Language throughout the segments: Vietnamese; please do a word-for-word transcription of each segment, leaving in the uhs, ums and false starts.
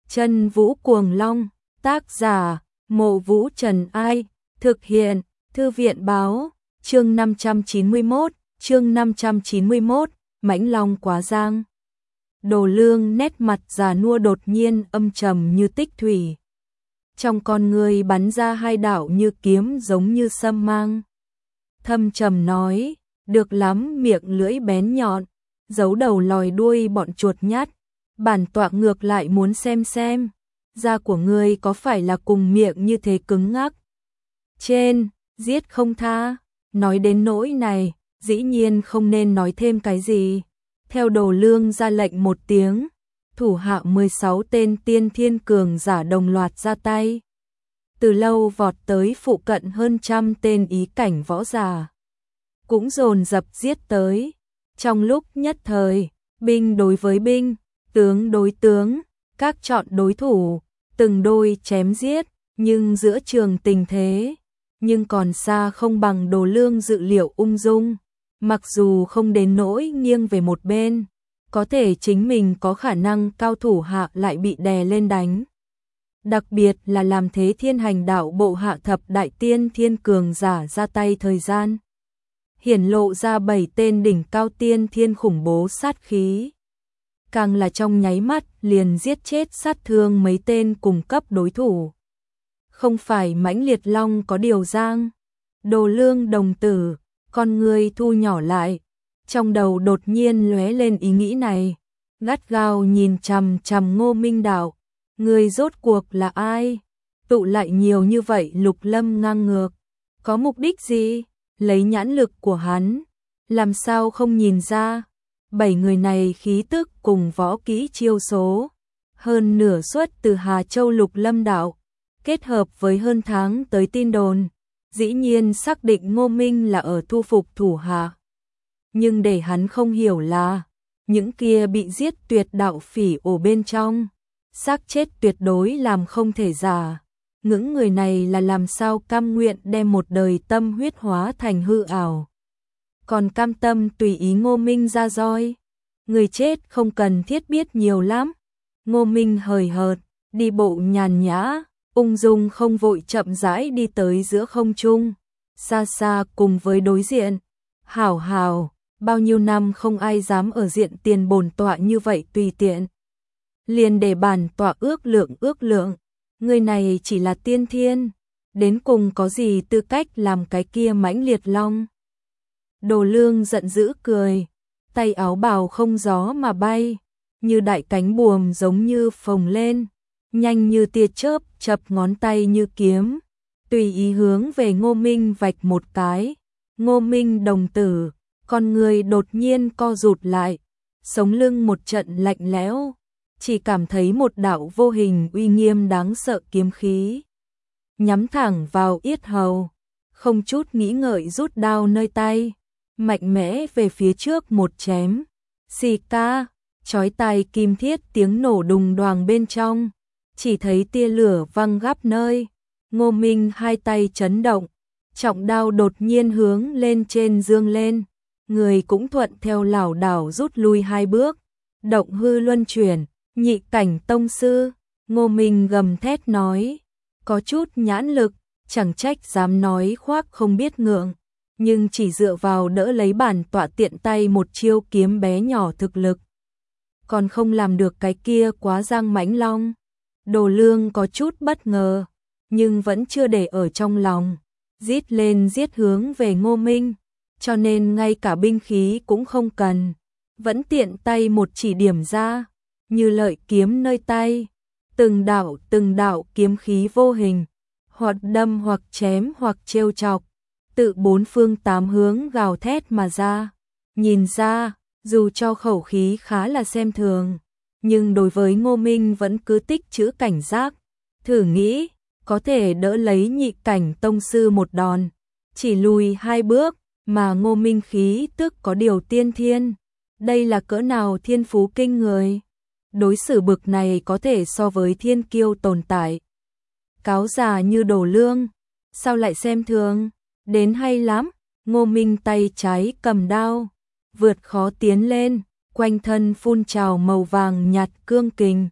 Chân Vũ Cuồng Long, tác giả, Mộ Vũ Trần Ai, thực hiện, Thư viện Báo, chương năm trăm chín mươi mốt, chương năm trăm chín mươi mốt, Mãnh Long Quá Giang. Đồ Lương nét mặt già nua đột nhiên âm trầm như tích thủy. Trong con người bắn ra hai đạo như kiếm giống như sâm mang. Thâm trầm nói, được lắm, miệng lưỡi bén nhọn, giấu đầu lòi đuôi bọn chuột nhắt. Bản tọa ngược lại muốn xem xem, da của ngươi có phải là cùng miệng như thế cứng ngắc. Trên, giết không tha, nói đến nỗi này, dĩ nhiên không nên nói thêm cái gì. Theo Đồ Lương ra lệnh một tiếng, thủ hạ mười sáu tên tiên thiên cường giả đồng loạt ra tay. Từ lâu vọt tới phụ cận hơn trăm tên ý cảnh võ giả. Cũng dồn dập giết tới. Trong lúc nhất thời, binh đối với binh, tướng đối tướng, các chọn đối thủ, từng đôi chém giết, nhưng giữa trường tình thế, nhưng còn xa không bằng Đồ Lương dự liệu ung dung. Mặc dù không đến nỗi nghiêng về một bên, có thể chính mình có khả năng cao thủ hạ lại bị đè lên đánh. Đặc biệt là làm thế thiên hành đạo bộ hạ thập đại tiên thiên cường giả ra tay thời gian. Hiển lộ ra bảy tên đỉnh cao tiên thiên khủng bố sát khí. Càng là trong nháy mắt liền giết chết sát thương mấy tên cùng cấp đối thủ. Không phải Mãnh Liệt Long có điều giang. Đồ Lương đồng tử, con người thu nhỏ lại. Trong đầu đột nhiên lóe lên ý nghĩ này. Gắt gao nhìn chằm chằm Ngô Minh Đạo. Người rốt cuộc là ai? Tụ lại nhiều như vậy Lục Lâm ngang ngược. Có mục đích gì? Lấy nhãn lực của hắn, làm sao không nhìn ra? Bảy người này khí tức cùng võ kỹ chiêu số, hơn nửa xuất từ Hà Châu Lục Lâm Đạo, kết hợp với hơn tháng tới tin đồn, dĩ nhiên xác định Ngô Minh là ở thu phục thủ hạ. Nhưng để hắn không hiểu là, những kia bị giết tuyệt đạo phỉ ổ bên trong, xác chết tuyệt đối làm không thể giả. Những người này là làm sao cam nguyện đem một đời tâm huyết hóa thành hư ảo. Còn cam tâm tùy ý Ngô Minh ra roi. Người chết không cần thiết biết nhiều lắm. Ngô Minh hời hợt, đi bộ nhàn nhã, ung dung không vội chậm rãi đi tới giữa không trung. Xa xa cùng với đối diện. Hảo hảo, bao nhiêu năm không ai dám ở diện tiền bổn tọa như vậy tùy tiện. Liền để bản tọa ước lượng ước lượng. Người này chỉ là tiên thiên, đến cùng có gì tư cách làm cái kia Mãnh Liệt Long. Đồ Lương giận dữ cười, tay áo bào không gió mà bay, như đại cánh buồm giống như phồng lên, nhanh như tia chớp chập ngón tay như kiếm, tùy ý hướng về Ngô Minh vạch một cái. Ngô Minh đồng tử, con người đột nhiên co rụt lại, sống lưng một trận lạnh lẽo. Chỉ cảm thấy một đạo vô hình uy nghiêm đáng sợ kiếm khí nhắm thẳng vào yết hầu, không chút nghĩ ngợi rút đao nơi tay, mạnh mẽ về phía trước một chém. Xì ca, chói tai kim thiết tiếng nổ đùng đoàng bên trong, chỉ thấy tia lửa văng gắp nơi. Ngô Minh hai tay chấn động, trọng đao đột nhiên hướng lên trên dương lên, người cũng thuận theo lảo đảo rút lui hai bước, động hư luân chuyển. Nhị cảnh tông sư, Ngô Minh gầm thét nói, có chút nhãn lực, chẳng trách dám nói khoác không biết ngượng, nhưng chỉ dựa vào đỡ lấy bản tọa tiện tay một chiêu kiếm bé nhỏ thực lực. Còn không làm được cái kia quá giang Mãnh Long. Đồ Lương có chút bất ngờ, nhưng vẫn chưa để ở trong lòng, giết lên giết hướng về Ngô Minh, cho nên ngay cả binh khí cũng không cần, vẫn tiện tay một chỉ điểm ra. Như lợi kiếm nơi tay, từng đạo từng đạo kiếm khí vô hình, hoặc đâm hoặc chém hoặc trêu chọc, tự bốn phương tám hướng gào thét mà ra. Nhìn ra, dù cho khẩu khí khá là xem thường, nhưng đối với Ngô Minh vẫn cứ tích trữ cảnh giác, thử nghĩ, có thể đỡ lấy nhị cảnh tông sư một đòn, chỉ lùi hai bước, mà Ngô Minh khí tức có điều tiên thiên, đây là cỡ nào thiên phú kinh người. Đối xử bực này có thể so với thiên kiêu tồn tại. Cáo già như Đồ Lương, sao lại xem thường, đến hay lắm. Ngô Minh tay trái cầm đao, vượt khó tiến lên, quanh thân phun trào màu vàng nhạt cương kình,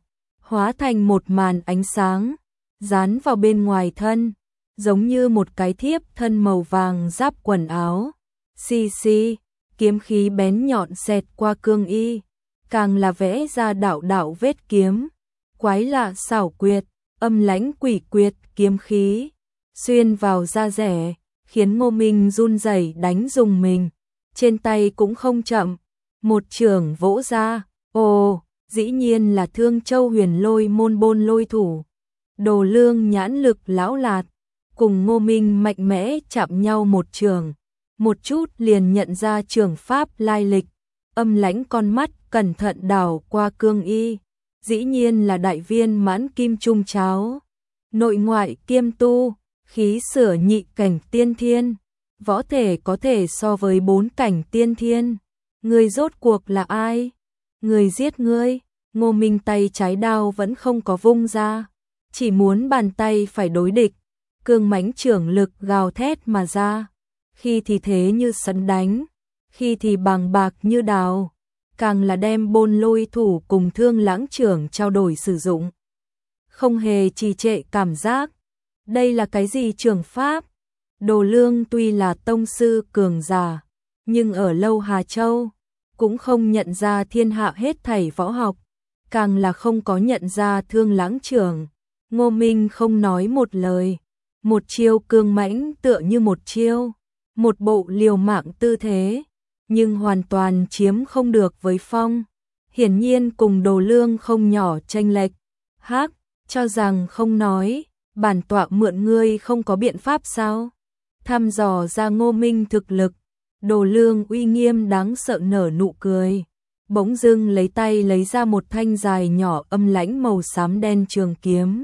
hóa thành một màn ánh sáng, dán vào bên ngoài thân, giống như một cái thiếp thân màu vàng giáp quần áo. Xì xì, kiếm khí bén nhọn xẹt qua cương y, càng là vẽ ra đạo đạo vết kiếm, quái lạ xảo quyệt, âm lãnh quỷ quyệt kiếm khí, xuyên vào da rẻ, khiến Ngô Minh run rẩy đánh rùng mình, trên tay cũng không chậm, một chưởng vỗ ra, ồ, dĩ nhiên là Thương Châu Huyền Lôi môn Bôn Lôi thủ. Đồ Lương nhãn lực lão lạt, cùng Ngô Minh mạnh mẽ chạm nhau một trường, một chút liền nhận ra trường pháp lai lịch, âm lãnh con mắt cẩn thận đảo qua cương y, dĩ nhiên là đại viên mãn kim trung cháo, nội ngoại kiêm tu, khí sửa nhị cảnh tiên thiên, võ thể có thể so với bốn cảnh tiên thiên. Người rốt cuộc là ai? Người giết ngươi? Ngô Minh tay trái đao vẫn không có vung ra, chỉ muốn bàn tay phải đối địch, cương mãnh trưởng lực gào thét mà ra, khi thì thế như sấm đánh, khi thì bàng bạc như đào, càng là đem Bôn Lôi thủ cùng Thương Lãng trưởng trao đổi sử dụng. Không hề trì trệ cảm giác. Đây là cái gì trường pháp? Đồ Lương tuy là tông sư cường giả, nhưng ở Lâu Hà Châu cũng không nhận ra thiên hạ hết thảy võ học, càng là không có nhận ra Thương Lãng trưởng. Ngô Minh không nói một lời, một chiêu cương mãnh tựa như một chiêu, một bộ liều mạng tư thế, nhưng hoàn toàn chiếm không được với phong. Hiển nhiên cùng Đồ Lương không nhỏ chênh lệch. Hắc, cho rằng không nói, bản tọa mượn ngươi không có biện pháp sao? Thăm dò ra Ngô Minh thực lực, Đồ Lương uy nghiêm đáng sợ nở nụ cười, bỗng dưng lấy tay lấy ra một thanh dài nhỏ âm lãnh màu xám đen trường kiếm,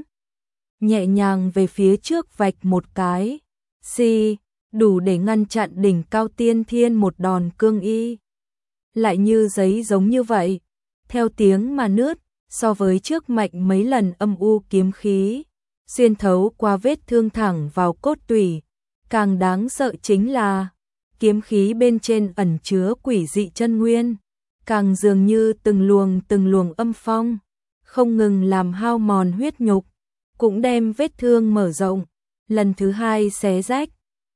nhẹ nhàng về phía trước vạch một cái, xì, đủ để ngăn chặn đỉnh cao tiên thiên một đòn cương y. Lại như giấy giống như vậy, theo tiếng mà nứt, so với trước mạnh mấy lần âm u kiếm khí, xuyên thấu qua vết thương thẳng vào cốt tủy. Càng đáng sợ chính là kiếm khí bên trên ẩn chứa quỷ dị chân nguyên, càng dường như từng luồng từng luồng âm phong, không ngừng làm hao mòn huyết nhục, cũng đem vết thương mở rộng, lần thứ hai xé rách.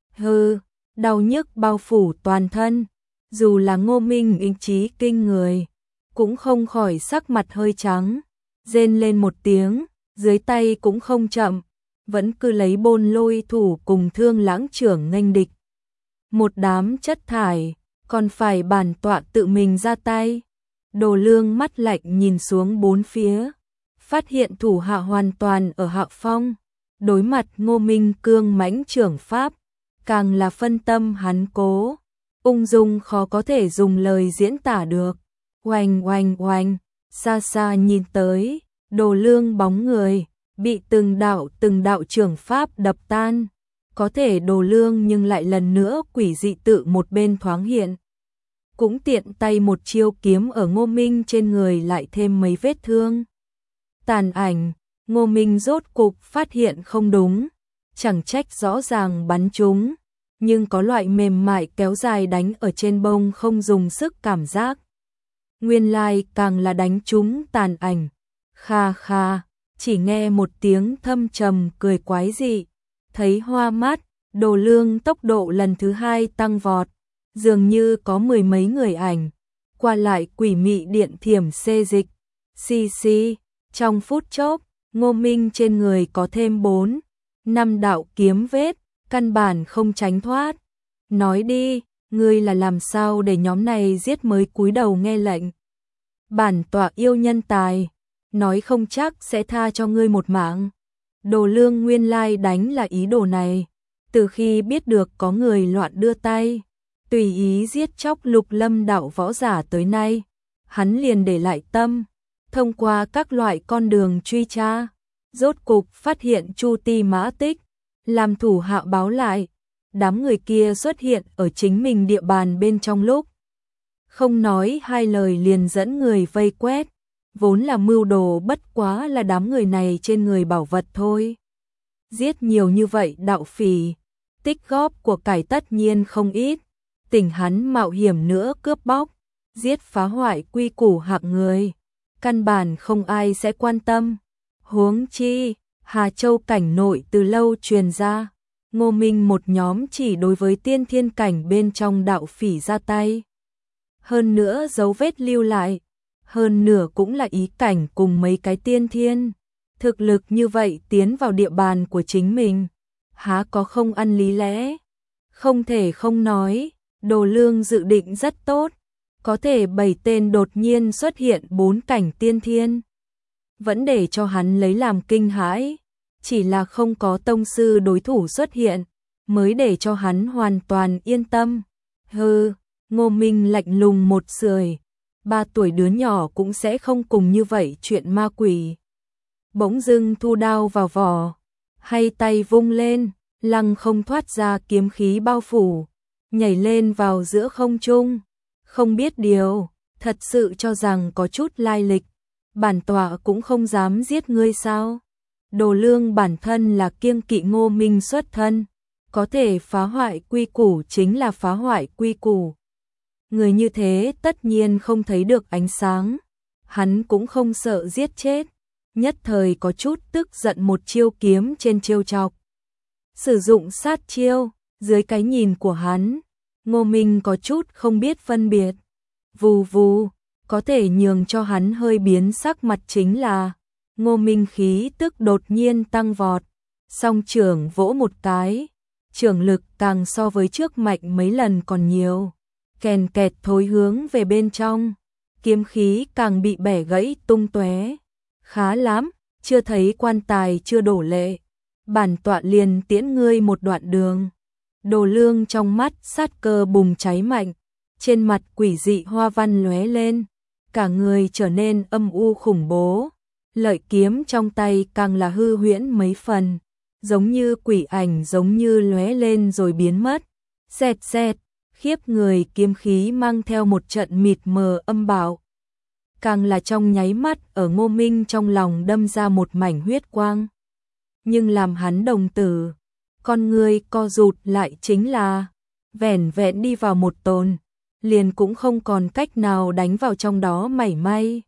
Hừ, đau nhức bao phủ toàn thân, dù là Ngô Minh ý chí kinh người, cũng không khỏi sắc mặt hơi trắng, rên lên một tiếng, dưới tay cũng không chậm, vẫn cứ lấy Bôn Lôi thủ cùng Thương Lãng trưởng nghênh địch. Một đám chất thải, còn phải bản tọa tự mình ra tay. Đồ Lương mắt lạnh nhìn xuống bốn phía, phát hiện thủ hạ hoàn toàn ở hạ phong, đối mặt Ngô Minh cương mãnh trưởng pháp, càng là phân tâm hắn cố, ung dung khó có thể dùng lời diễn tả được. Oanh oanh oanh, xa xa nhìn tới, Đồ Lương bóng người bị từng đạo từng đạo trưởng pháp đập tan, có thể Đồ Lương nhưng lại lần nữa quỷ dị tự một bên thoáng hiện, cũng tiện tay một chiêu kiếm ở Ngô Minh trên người lại thêm mấy vết thương. Tàn ảnh, Ngô Minh rốt cục phát hiện không đúng, chẳng trách rõ ràng bắn trúng, nhưng có loại mềm mại kéo dài đánh ở trên bông không dùng sức cảm giác. Nguyên lai càng là đánh trúng tàn ảnh. Kha kha, chỉ nghe một tiếng thâm trầm cười quái dị, thấy hoa mắt, Đồ Lương tốc độ lần thứ hai tăng vọt, dường như có mười mấy người ảnh, qua lại quỷ mị điện thiểm xê dịch. Xì xì, trong phút chốc, Ngô Minh trên người có thêm bốn, năm đạo kiếm vết, căn bản không tránh thoát. Nói đi, ngươi là làm sao để nhóm này giết mới cúi đầu nghe lệnh? Bản tọa yêu nhân tài, nói không chắc sẽ tha cho ngươi một mạng. Đồ Lương nguyên lai đánh là ý đồ này, từ khi biết được có người loạn đưa tay, tùy ý giết chóc Lục Lâm đạo võ giả tới nay, hắn liền để lại tâm, thông qua các loại con đường truy tra, rốt cục phát hiện Chu Ti Mã Tích, làm thủ hạ báo lại, đám người kia xuất hiện ở chính mình địa bàn bên trong lúc. Không nói hai lời liền dẫn người vây quét, vốn là mưu đồ bất quá là đám người này trên người bảo vật thôi. Giết nhiều như vậy đạo phỉ, tích góp của cải tất nhiên không ít, tỉnh hắn mạo hiểm nữa cướp bóc, giết phá hoại quy củ hạng người, căn bản không ai sẽ quan tâm. Huống chi, Hà Châu cảnh nội từ lâu truyền ra, Ngô Minh một nhóm chỉ đối với tiên thiên cảnh bên trong đạo phỉ ra tay. Hơn nữa dấu vết lưu lại, hơn nửa cũng là ý cảnh cùng mấy cái tiên thiên. Thực lực như vậy tiến vào địa bàn của chính mình, há có không ăn lý lẽ. Không thể không nói, Đồ Lương dự định rất tốt, có thể bảy tên đột nhiên xuất hiện bốn cảnh tiên thiên. Vẫn để cho hắn lấy làm kinh hãi, chỉ là không có tông sư đối thủ xuất hiện, mới để cho hắn hoàn toàn yên tâm. Hừ, Ngô Minh lạnh lùng một sưởi, ba tuổi đứa nhỏ cũng sẽ không cùng như vậy chuyện ma quỷ. Bỗng dưng thu đao vào vỏ, hay tay vung lên, lăng không thoát ra kiếm khí bao phủ, nhảy lên vào giữa không trung. Không biết điều, thật sự cho rằng có chút lai lịch, bản tọa cũng không dám giết ngươi sao? Đồ Lương bản thân là kiêng kỵ Ngô Minh xuất thân, có thể phá hoại quy củ chính là phá hoại quy củ. Người như thế tất nhiên không thấy được ánh sáng, hắn cũng không sợ giết chết, nhất thời có chút tức giận một chiêu kiếm trên chiêu chọc. Sử dụng sát chiêu, dưới cái nhìn của hắn, Ngô Minh có chút không biết phân biệt. Vù vù, có thể nhường cho hắn hơi biến sắc mặt chính là Ngô Minh khí tức đột nhiên tăng vọt, song trưởng vỗ một cái, trưởng lực càng so với trước mạnh mấy lần còn nhiều, kèn kẹt thối hướng về bên trong, kiếm khí càng bị bẻ gãy tung tóe. Khá lắm, chưa thấy quan tài chưa đổ lệ, bản tọa liền tiễn ngươi một đoạn đường. Đồ Lương trong mắt sát cơ bùng cháy mạnh, trên mặt quỷ dị hoa văn lóe lên, cả người trở nên âm u khủng bố, lợi kiếm trong tay càng là hư huyễn mấy phần, giống như quỷ ảnh giống như lóe lên rồi biến mất. Xẹt xẹt, khiếp người kiếm khí mang theo một trận mịt mờ âm bạo. Càng là trong nháy mắt ở Ngô Minh trong lòng đâm ra một mảnh huyết quang. Nhưng làm hắn đồng tử, con người co rụt lại chính là, vẻn vẹn đi vào một tồn, liền cũng không còn cách nào đánh vào trong đó mảy may.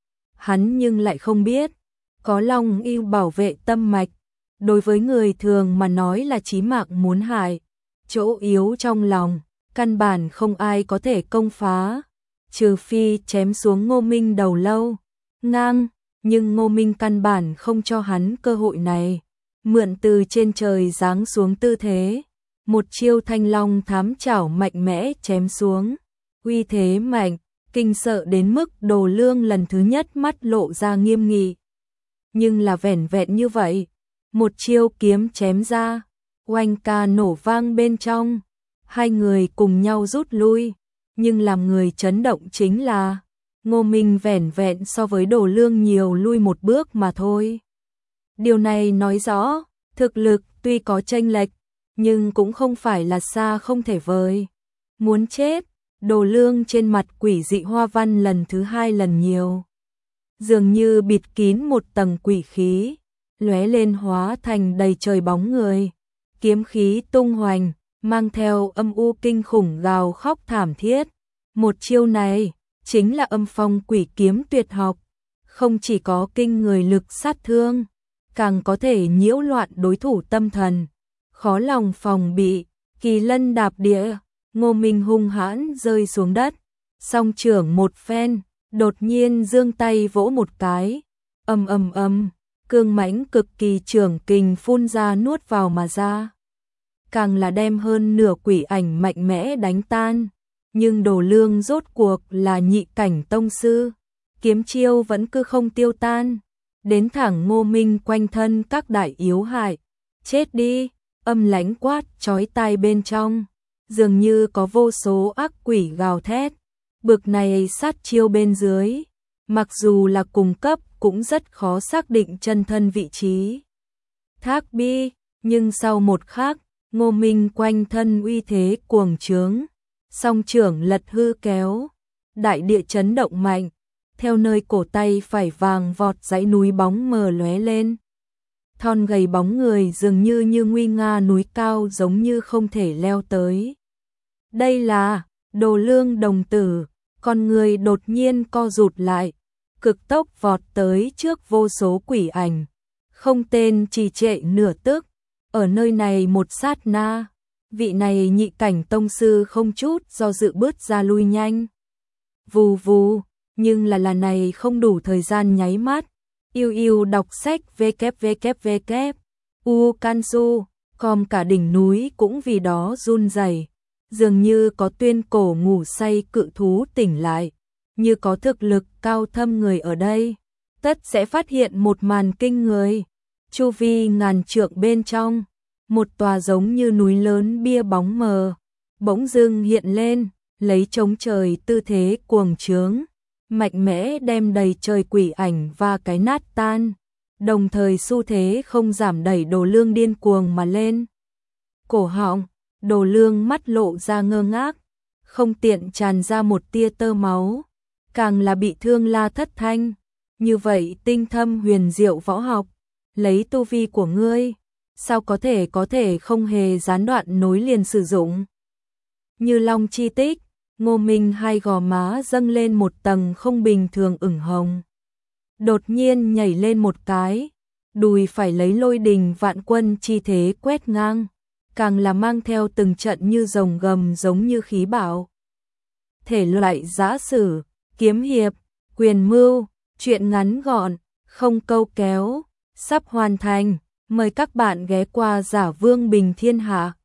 Hắn nhưng lại không biết, có Long yêu bảo vệ tâm mạch, đối với người thường mà nói là chí mạng muốn hại, chỗ yếu trong lòng, căn bản không ai có thể công phá, trừ phi chém xuống Ngô Minh đầu lâu, ngang, nhưng Ngô Minh căn bản không cho hắn cơ hội này, mượn từ trên trời giáng xuống tư thế, một chiêu thanh long thám chảo mạnh mẽ chém xuống, uy thế mạnh, kinh sợ đến mức Đồ Lương lần thứ nhất mắt lộ ra nghiêm nghị. Nhưng là vẻn vẹn như vậy, một chiêu kiếm chém ra, oanh ca nổ vang bên trong, hai người cùng nhau rút lui, nhưng làm người chấn động chính là Ngô Minh vẻn vẹn so với Đồ Lương nhiều lui một bước mà thôi. Điều này nói rõ, thực lực tuy có chênh lệch, nhưng cũng không phải là xa không thể vời. Muốn chết, Đồ Lương trên mặt quỷ dị hoa văn lần thứ hai lần nhiều, dường như bịt kín một tầng quỷ khí, lóe lên hóa thành đầy trời bóng người, kiếm khí tung hoành, mang theo âm u kinh khủng gào khóc thảm thiết. Một chiêu này chính là âm phong quỷ kiếm tuyệt học, không chỉ có kinh người lực sát thương, càng có thể nhiễu loạn đối thủ tâm thần, khó lòng phòng bị. Kỳ lân đạp địa, Ngô Minh hung hãn rơi xuống đất, song trưởng một phen, đột nhiên giương tay vỗ một cái, ầm ầm ầm, cương mãnh cực kỳ trưởng kình phun ra nuốt vào mà ra, càng là đem hơn nửa quỷ ảnh mạnh mẽ đánh tan. Nhưng Đồ Lương rốt cuộc là nhị cảnh tông sư, kiếm chiêu vẫn cứ không tiêu tan, đến thẳng Ngô Minh quanh thân các đại yếu hại. Chết đi, âm lãnh quát chói tai bên trong, dường như có vô số ác quỷ gào thét. Bực này sát chiêu bên dưới, mặc dù là cùng cấp cũng rất khó xác định chân thân vị trí. Thác bi, nhưng sau một khắc, Ngô Minh quanh thân uy thế cuồng trướng, song trưởng lật hư kéo, đại địa chấn động mạnh, theo nơi cổ tay phải vàng vọt dãy núi bóng mờ lóe lên. Thon gầy bóng người dường như như nguy nga núi cao giống như không thể leo tới. Đây là Đồ Lương đồng tử, con người đột nhiên co rụt lại, cực tốc vọt tới trước vô số quỷ ảnh, không tên trì trệ nửa tức, ở nơi này một sát na, vị này nhị cảnh tông sư không chút do dự bước ra lui nhanh. Vù vù, nhưng là là này không đủ thời gian nháy mắt, yêu yêu đọc sách www, u kansu, com cả đỉnh núi cũng vì đó run rẩy, dường như có tuyên cổ ngủ say cự thú tỉnh lại, như có thực lực cao thâm người ở đây, tất sẽ phát hiện một màn kinh người. Chu vi ngàn trượng bên trong, một tòa giống như núi lớn bia bóng mờ, bỗng dưng hiện lên, lấy chống trời tư thế cuồng trướng, mạnh mẽ đem đầy trời quỷ ảnh và cái nát tan, đồng thời xu thế không giảm đẩy Đồ Lương điên cuồng mà lên. Cổ họng, Đồ Lương mắt lộ ra ngơ ngác, không tiện tràn ra một tia tơ máu, càng là bị thương la thất thanh, như vậy tinh thâm huyền diệu võ học, lấy tu vi của ngươi, sao có thể có thể không hề gián đoạn nối liền sử dụng. Như long chi tích, Ngô Minh hai gò má dâng lên một tầng không bình thường ửng hồng. Đột nhiên nhảy lên một cái, đùi phải lấy lôi đình vạn quân chi thế quét ngang, càng là mang theo từng trận như rồng gầm giống như khí bạo. Thể loại giã sử, kiếm hiệp, quyền mưu, truyện ngắn gọn, không câu kéo, sắp hoàn thành, mời các bạn ghé qua Giả Vương Bình Thiên Hạ.